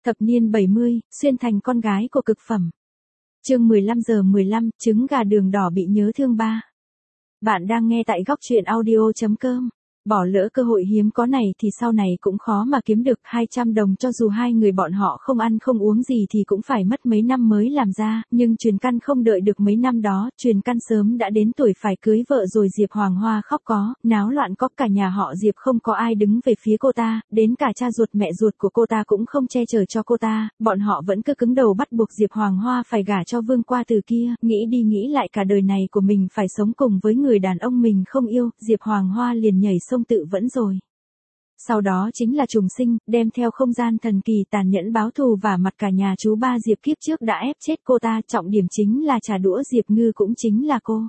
Thập niên 70, xuyên thành con gái của cực phẩm. Chương 15:15, trứng gà đường đỏ bị nhớ thương 3. Bạn đang nghe tại góc truyện audio.com. Bỏ lỡ cơ hội hiếm có này thì sau này cũng khó mà kiếm được 200 đồng, cho dù hai người bọn họ không ăn không uống gì thì cũng phải mất mấy năm mới làm ra, nhưng Truyền Căn không đợi được mấy năm đó, Truyền Căn sớm đã đến tuổi phải cưới vợ rồi. Diệp Hoàng Hoa khóc có, náo loạn có, cả nhà họ Diệp không có ai đứng về phía cô ta, đến cả cha ruột mẹ ruột của cô ta cũng không che chở cho cô ta, bọn họ vẫn cứ cứng đầu bắt buộc Diệp Hoàng Hoa phải gả cho Vương Qua Từ kia, nghĩ đi nghĩ lại cả đời này của mình phải sống cùng với người đàn ông mình không yêu, Diệp Hoàng Hoa liền nhảy sông tự vẫn rồi. Sau đó chính là trùng sinh, đem theo không gian thần kỳ tàn nhẫn báo thù và mặt cả nhà chú ba Diệp kiếp trước đã ép chết cô ta, trọng điểm chính là trả đũa Diệp Ngư cũng chính là cô.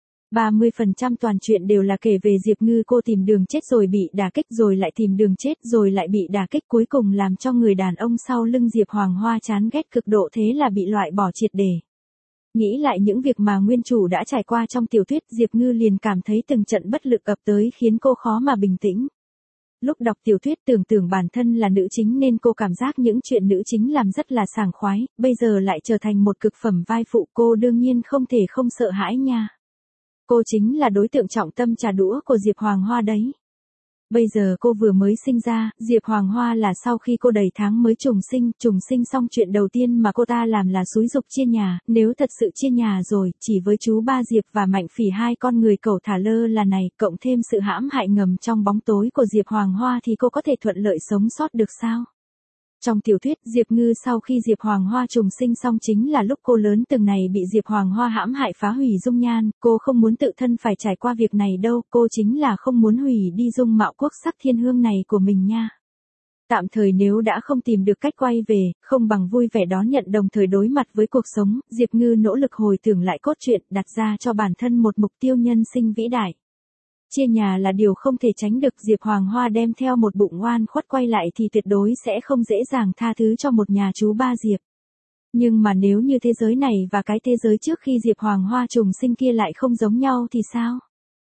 30% toàn chuyện đều là kể về Diệp Ngư, cô tìm đường chết rồi bị đả kích, rồi lại tìm đường chết rồi lại bị đả kích, cuối cùng làm cho người đàn ông sau lưng Diệp Hoàng Hoa chán ghét cực độ, thế là bị loại bỏ triệt để. Nghĩ lại những việc mà nguyên chủ đã trải qua trong tiểu thuyết, Diệp Ngư liền cảm thấy từng trận bất lực ập tới khiến cô khó mà bình tĩnh. Lúc đọc tiểu thuyết tưởng tượng bản thân là nữ chính nên cô cảm giác những chuyện nữ chính làm rất là sảng khoái, bây giờ lại trở thành một cực phẩm vai phụ, cô đương nhiên không thể không sợ hãi nha. Cô chính là đối tượng trọng tâm trả đũa của Diệp Hoàng Hoa đấy. Bây giờ cô vừa mới sinh ra, Diệp Hoàng Hoa là sau khi cô đầy tháng mới trùng sinh xong chuyện đầu tiên mà cô ta làm là xúi giục chia nhà, nếu thật sự chia nhà rồi, chỉ với chú ba Diệp và Mạnh Phỉ hai con người cẩu thả lơ là này, cộng thêm sự hãm hại ngầm trong bóng tối của Diệp Hoàng Hoa thì cô có thể thuận lợi sống sót được sao? Trong tiểu thuyết, Diệp Ngư sau khi Diệp Hoàng Hoa trùng sinh xong chính là lúc cô lớn từng này bị Diệp Hoàng Hoa hãm hại phá hủy dung nhan, cô không muốn tự thân phải trải qua việc này đâu, cô chính là không muốn hủy đi dung mạo quốc sắc thiên hương này của mình nha. Tạm thời nếu đã không tìm được cách quay về, không bằng vui vẻ đón nhận đồng thời đối mặt với cuộc sống, Diệp Ngư nỗ lực hồi tưởng lại cốt truyện, đặt ra cho bản thân một mục tiêu nhân sinh vĩ đại. Chia nhà là điều không thể tránh được, Diệp Hoàng Hoa đem theo một bụng oan khuất quay lại thì tuyệt đối sẽ không dễ dàng tha thứ cho một nhà chú ba Diệp. Nhưng mà nếu như thế giới này và cái thế giới trước khi Diệp Hoàng Hoa trùng sinh kia lại không giống nhau thì sao?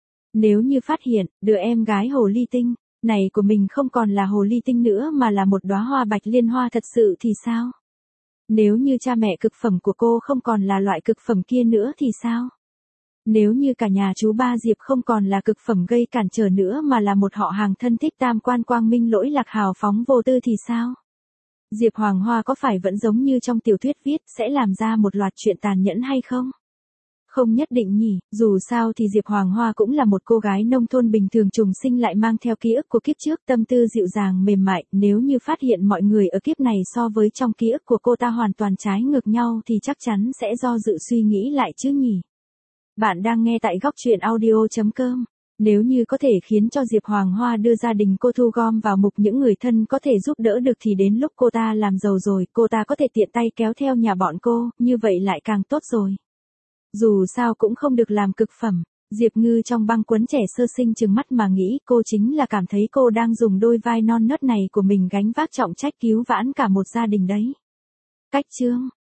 Nếu như phát hiện, đứa em gái hồ ly tinh này của mình không còn là hồ ly tinh nữa mà là một đóa hoa bạch liên hoa thật sự thì sao? Nếu như cha mẹ cực phẩm của cô không còn là loại cực phẩm kia nữa thì sao? Nếu như cả nhà chú ba Diệp không còn là cực phẩm gây cản trở nữa mà là một họ hàng thân thích tam quan quang minh lỗi lạc hào phóng vô tư thì sao? Diệp Hoàng Hoa có phải vẫn giống như trong tiểu thuyết viết sẽ làm ra một loạt chuyện tàn nhẫn hay không? Không nhất định nhỉ, dù sao thì Diệp Hoàng Hoa cũng là một cô gái nông thôn bình thường trùng sinh lại mang theo ký ức của kiếp trước, tâm tư dịu dàng mềm mại, nếu như phát hiện mọi người ở kiếp này so với trong ký ức của cô ta hoàn toàn trái ngược nhau thì chắc chắn sẽ do dự suy nghĩ lại chứ nhỉ. Bạn đang nghe tại góc truyện audio.com. Nếu như có thể khiến cho Diệp Hoàng Hoa đưa gia đình cô thu gom vào mục những người thân có thể giúp đỡ được thì đến lúc cô ta làm giàu rồi, cô ta có thể tiện tay kéo theo nhà bọn cô, như vậy lại càng tốt rồi. Dù sao cũng không được làm cực phẩm. Diệp Ngư trong băng cuốn trẻ sơ sinh trừng mắt mà nghĩ, cô chính là cảm thấy cô đang dùng đôi vai non nớt này của mình gánh vác trọng trách cứu vãn cả một gia đình đấy. Cách chương